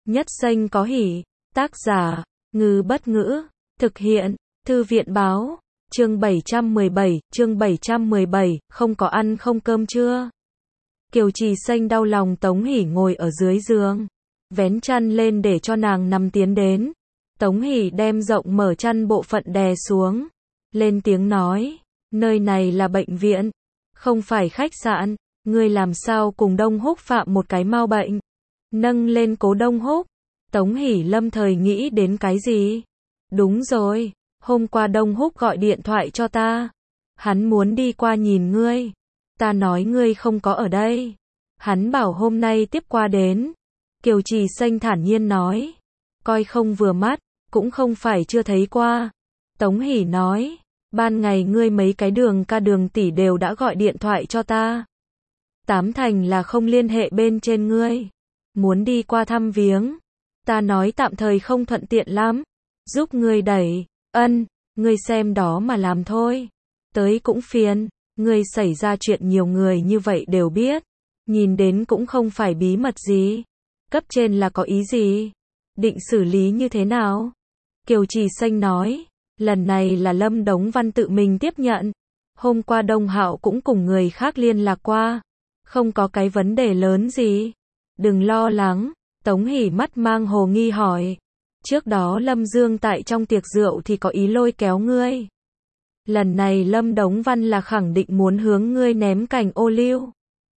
Nhất xanh có hỉ. Tác giả, Ngư Bất Ngữ. Thực hiện, Thư viện Báo. Chương 717, không có ăn không cơm chưa? Kiều Trì Xanh đau lòng Tống Hỷ ngồi ở dưới giường. Vén chăn lên để cho nàng nằm tiến đến. Tống Hỷ đem rộng mở chăn bộ phận đè xuống. Lên tiếng nói, nơi này là bệnh viện, không phải khách sạn, ngươi làm sao cùng Đông Húc phạm một cái mau bệnh. Nâng lên Cố Đông Húc. Tống Hỷ lâm thời nghĩ đến cái gì? Đúng rồi, hôm qua Đông Húc gọi điện thoại cho ta. Hắn muốn đi qua nhìn ngươi. Ta nói ngươi không có ở đây. Hắn bảo hôm nay tiếp qua đến. Kiều Trì Xanh thản nhiên nói. Coi không vừa mắt, cũng không phải chưa thấy qua. Tống Hỷ nói, ban ngày ngươi mấy cái Đường ca Đường tỷ đều đã gọi điện thoại cho ta. Tám thành là không liên hệ bên trên ngươi. Muốn đi qua thăm viếng. Ta nói tạm thời không thuận tiện lắm. Giúp ngươi đẩy. Ân, ngươi xem đó mà làm thôi. Tới cũng phiền. Ngươi xảy ra chuyện nhiều người như vậy đều biết. Nhìn đến cũng không phải bí mật gì. Cấp trên là có ý gì? Định xử lý như thế nào? Kiều Trì Xanh nói, lần này là Lâm Đống Văn tự mình tiếp nhận. Hôm qua Đông Hạo cũng cùng người khác liên lạc qua. Không có cái vấn đề lớn gì. Đừng lo lắng. Tống Hỷ mắt mang hồ nghi hỏi. Trước đó Lâm Dương tại trong tiệc rượu thì có ý lôi kéo ngươi. Lần này Lâm Đống Văn là khẳng định muốn hướng ngươi ném cành ô liu.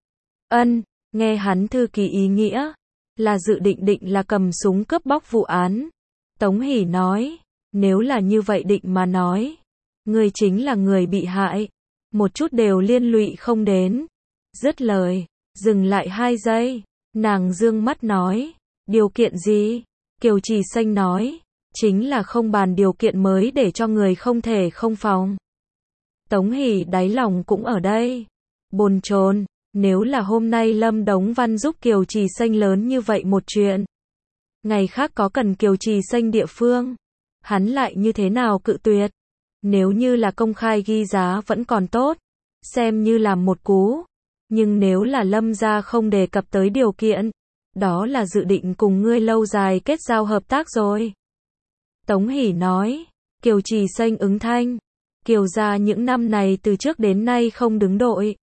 Ân, nghe hắn thư ký ý nghĩa. Là dự định là cầm súng cướp bóc vụ án. Tống Hỷ nói, nếu là như vậy định mà nói. Ngươi chính là người bị hại. Một chút đều liên lụy không đến. Dứt lời, dừng lại 2 giây. Nàng dương mắt nói, điều kiện gì? Kiều Trì Xanh nói, chính là không bàn điều kiện mới để cho người không thể không phòng. Tống Hỷ đáy lòng cũng ở đây. Bồn chồn, nếu là hôm nay Lâm Đống Văn giúp Kiều Trì Xanh lớn như vậy một chuyện. Ngày khác có cần Kiều Trì Xanh địa phương. Hắn lại như thế nào cự tuyệt. Nếu như là công khai ghi giá vẫn còn tốt. Xem như làm một cú. Nhưng nếu là Lâm gia không đề cập tới điều kiện. Đó là dự định cùng ngươi lâu dài kết giao hợp tác rồi. Tống Hỷ nói. Kiều Trì Xanh ứng thanh. Kiều gia những năm này từ trước đến nay không đứng đội.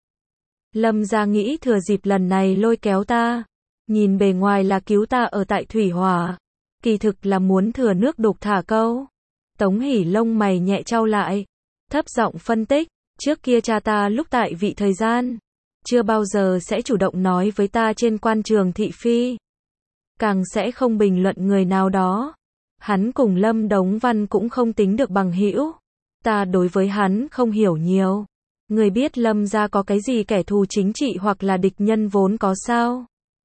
Lâm gia nghĩ thừa dịp lần này lôi kéo ta. Nhìn bề ngoài là cứu ta ở tại Thủy Hỏa. Kỳ thực là muốn thừa nước đục thả câu. Tống Hỷ lông mày nhẹ chau lại. Thấp giọng phân tích. Trước kia cha ta lúc tại vị thời gian. Chưa bao giờ sẽ chủ động nói với ta trên quan trường thị phi. Càng sẽ không bình luận người nào đó. Hắn cùng Lâm Đống Văn cũng không tính được bằng hữu. Ta đối với hắn không hiểu nhiều. Người biết Lâm gia có cái gì kẻ thù chính trị hoặc là địch nhân vốn có sao?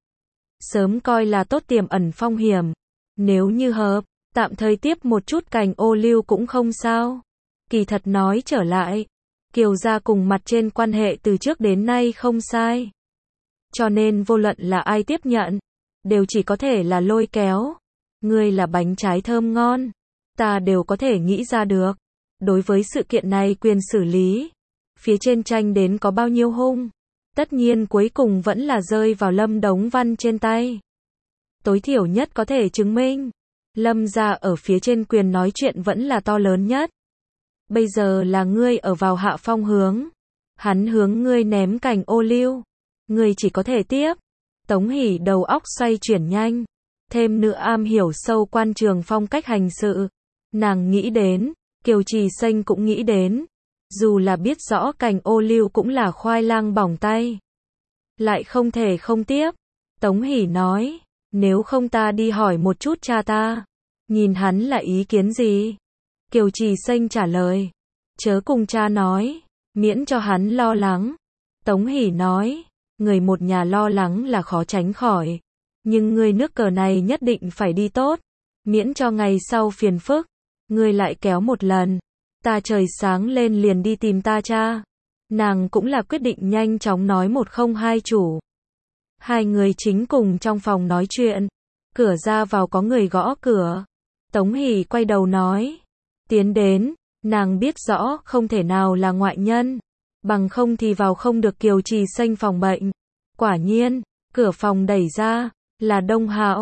Sớm coi là tốt tiềm ẩn phong hiểm. Nếu như hợp, tạm thời tiếp một chút cành ô liu cũng không sao. Kỳ thật nói trở lại. Kiều gia cùng mặt trên quan hệ từ trước đến nay không sai. Cho nên vô luận là ai tiếp nhận, đều chỉ có thể là lôi kéo. Ngươi là bánh trái thơm ngon. Ta đều có thể nghĩ ra được. Đối với sự kiện này quyền xử lý. Phía trên tranh đến có bao nhiêu hung. Tất nhiên cuối cùng vẫn là rơi vào Lâm Đống Văn trên tay. Tối thiểu nhất có thể chứng minh. Lâm gia ở phía trên quyền nói chuyện vẫn là to lớn nhất. Bây giờ là ngươi ở vào hạ phong hướng. Hắn hướng ngươi ném cành ô liu. Ngươi chỉ có thể tiếp. Tống Hỷ đầu óc xoay chuyển nhanh. Thêm nữa am hiểu sâu quan trường phong cách hành sự. Nàng nghĩ đến. Kiều Trì Xanh cũng nghĩ đến. Dù là biết rõ cành ô liu cũng là khoai lang bỏng tay. Lại không thể không tiếp. Tống Hỷ nói. Nếu không ta đi hỏi một chút cha ta. Nhìn hắn là ý kiến gì? Kiều Trì Xanh trả lời. Chớ cùng cha nói. Miễn cho hắn lo lắng. Tống Hỷ nói. Người một nhà lo lắng là khó tránh khỏi. Nhưng người nước cờ này nhất định phải đi tốt. Miễn cho ngày sau phiền phức. Người lại kéo một lần. Ta trời sáng lên liền đi tìm ta cha. Nàng cũng là quyết định nhanh chóng nói 102 chủ. Hai người chính cùng trong phòng nói chuyện. Cửa ra vào có người gõ cửa. Tống Hỷ quay đầu nói. Tiến đến. Nàng biết rõ không thể nào là ngoại nhân. Bằng không thì vào không được. Kiều Trì Xanh phòng bệnh. Quả nhiên, cửa phòng đẩy ra. Là Đông Hạo.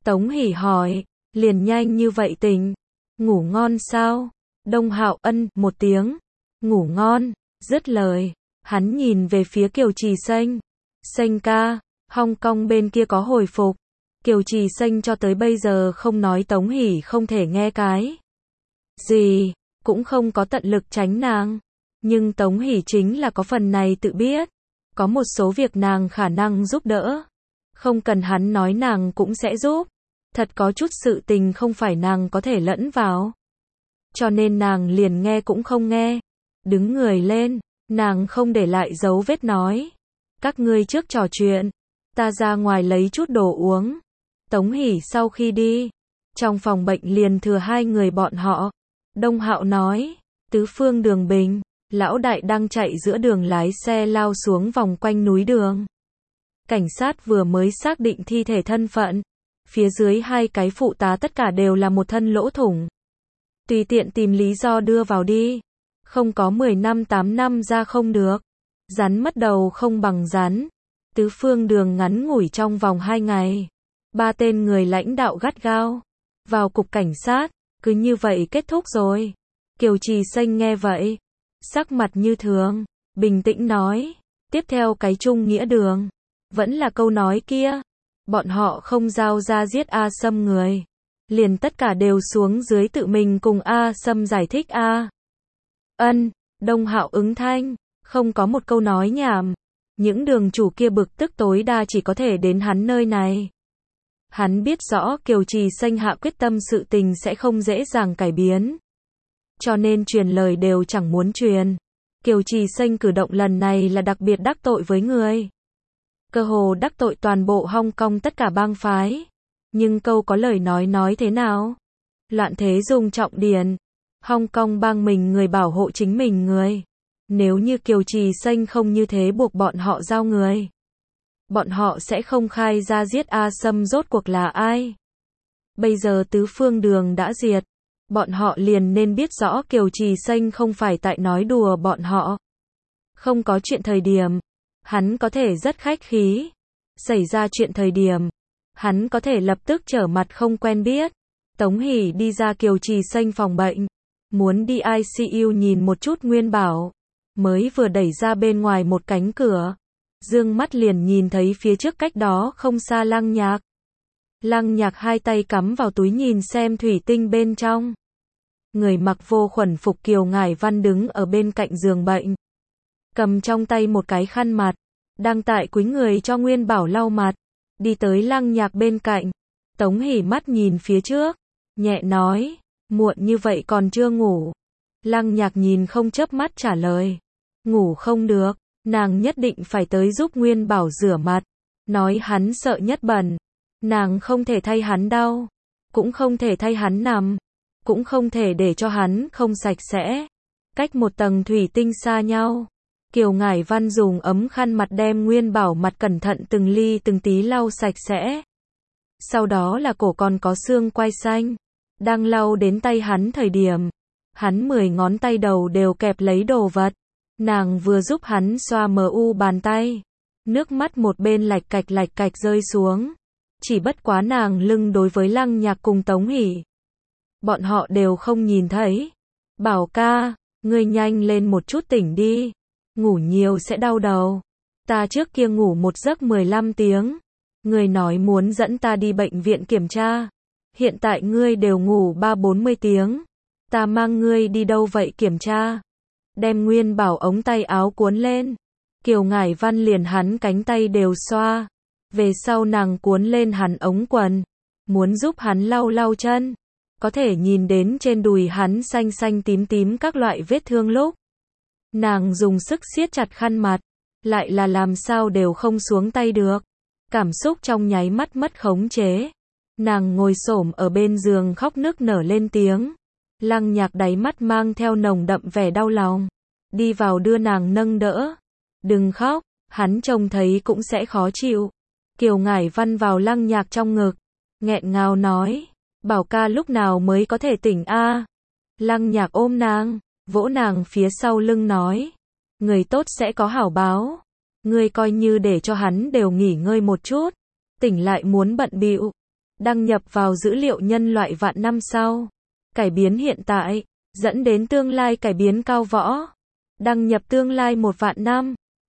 Tống Hỷ hỏi, liền nhanh như vậy tỉnh, ngủ ngon sao? Đông Hạo ân một tiếng, ngủ ngon, dứt lời, hắn nhìn về phía Kiều Trì Xanh. Xanh ca, Hong Kong bên kia có hồi phục. Kiều Trì Xanh cho tới bây giờ không nói Tống Hỷ không thể nghe cái gì, cũng không có tận lực tránh nàng. Nhưng Tống Hỷ chính là có phần này tự biết. Có một số việc nàng khả năng giúp đỡ. Không cần hắn nói nàng cũng sẽ giúp. Thật có chút sự tình không phải nàng có thể lẫn vào. Cho nên nàng liền nghe cũng không nghe. Đứng người lên, nàng không để lại dấu vết nói. Các ngươi trước trò chuyện, ta ra ngoài lấy chút đồ uống. Tống Hỷ sau khi đi, trong phòng bệnh liền thừa hai người bọn họ. Đông Hạo nói, tứ phương đường bình, lão đại đang chạy giữa đường lái xe lao xuống vòng quanh núi đường. Cảnh sát vừa mới xác định thi thể thân phận. Phía dưới hai cái phụ tá tất cả đều là một thân lỗ thủng. Tùy tiện tìm lý do đưa vào đi. Không có 10 năm 8 năm ra không được. Rắn mất đầu không bằng rắn. Tứ phương đường ngắn ngủi trong vòng 2 ngày. 3 tên người lãnh đạo gắt gao. Vào cục cảnh sát. Cứ như vậy kết thúc rồi. Kiều Trì Xanh nghe vậy. Sắc mặt như thường. Bình tĩnh nói. Tiếp theo cái chung nghĩa đường. Vẫn là câu nói kia. Bọn họ không giao ra giết A Sâm người. Liền tất cả đều xuống dưới tự mình cùng A Sâm giải thích A. Ân, Đông Hạo ứng thanh. Không có một câu nói nhảm. Những đường chủ kia bực tức tối đa chỉ có thể đến hắn nơi này. Hắn biết rõ Kiều Trì Xanh hạ quyết tâm sự tình sẽ không dễ dàng cải biến. Cho nên truyền lời đều chẳng muốn truyền. Kiều Trì Xanh cử động lần này là đặc biệt đắc tội với người. Cơ hồ đắc tội toàn bộ Hong Kong tất cả bang phái. Nhưng câu có lời nói thế nào? Loạn thế dùng trọng điền. Hong Kong bang mình người bảo hộ chính mình người. Nếu như Kiều Trì Xanh không như thế buộc bọn họ giao người. Bọn họ sẽ không khai ra giết A Sâm rốt cuộc là ai. Bây giờ tứ phương đường đã diệt. Bọn họ liền nên biết rõ Kiều Trì Xanh không phải tại nói đùa bọn họ. Không có chuyện thời điểm. Hắn có thể rất khách khí. Xảy ra chuyện thời điểm. Hắn có thể lập tức trở mặt không quen biết. Tống Hỷ đi ra Kiều Trì Xanh phòng bệnh. Muốn đi ICU nhìn một chút Nguyên Bảo. Mới vừa đẩy ra bên ngoài một cánh cửa. Dương mắt liền nhìn thấy phía trước cách đó không xa Lăng Nhạc. Lăng Nhạc hai tay cắm vào túi nhìn xem thủy tinh bên trong. Người mặc vô khuẩn phục Kiều Ngải Văn đứng ở bên cạnh giường bệnh. Cầm trong tay một cái khăn mặt. Đang tại cúi người cho Nguyên Bảo lau mặt. Đi tới Lăng Nhạc bên cạnh. Tống Hỷ mắt nhìn phía trước. Nhẹ nói. Muộn như vậy còn chưa ngủ. Lăng Nhạc nhìn không chớp mắt trả lời. Ngủ không được. Nàng nhất định phải tới giúp Nguyên Bảo rửa mặt. Nói hắn sợ nhất bẩn. Nàng không thể thay hắn đau. Cũng không thể thay hắn nằm. Cũng không thể để cho hắn không sạch sẽ. Cách một tầng thủy tinh xa nhau. Kiều Ngải Văn dùng ấm khăn mặt đem Nguyên Bảo mặt cẩn thận từng ly từng tí lau sạch sẽ. Sau đó là cổ còn có xương quai xanh. Đang lau đến tay hắn thời điểm. Hắn 10 ngón tay đầu đều kẹp lấy đồ vật. Nàng vừa giúp hắn xoa mu bàn tay. Nước mắt một bên lạch cạch rơi xuống. Chỉ bất quá nàng lưng đối với Lăng Nhạc cùng Tống Hỷ. Bọn họ đều không nhìn thấy. Bảo ca, ngươi nhanh lên một chút tỉnh đi. Ngủ nhiều sẽ đau đầu. Ta trước kia ngủ một giấc 15 tiếng. Ngươi nói muốn dẫn ta đi bệnh viện kiểm tra. Hiện tại ngươi đều ngủ 3-40 tiếng. Ta mang ngươi đi đâu vậy kiểm tra? Đem Nguyên Bảo ống tay áo cuốn lên. Kiều Ngải Văn liền hắn cánh tay đều xoa. Về sau nàng cuốn lên hắn ống quần. Muốn giúp hắn lau lau chân. Có thể nhìn đến trên đùi hắn xanh xanh tím tím các loại vết thương lúc. Nàng dùng sức siết chặt khăn mặt. Lại là làm sao đều không xuống tay được. Cảm xúc trong nháy mắt mất khống chế. Nàng ngồi xổm ở bên giường khóc nức nở lên tiếng. Lăng Nhạc đáy mắt mang theo nồng đậm vẻ đau lòng. Đi vào đưa nàng nâng đỡ. Đừng khóc, hắn trông thấy cũng sẽ khó chịu. Kiều Ngải Văn vào Lăng Nhạc trong ngực. Nghẹn ngào nói. Bảo ca lúc nào mới có thể tỉnh a? Lăng Nhạc ôm nàng. Vỗ nàng phía sau lưng nói. Người tốt sẽ có hảo báo. Ngươi coi như để cho hắn đều nghỉ ngơi một chút. Tỉnh lại muốn bận bịu. đăng nhập vào dữ liệu nhân loại vạn năm sau. Cải biến hiện tại, dẫn đến tương lai cải biến cao võ. Đăng nhập tương lai 1 vạn năm.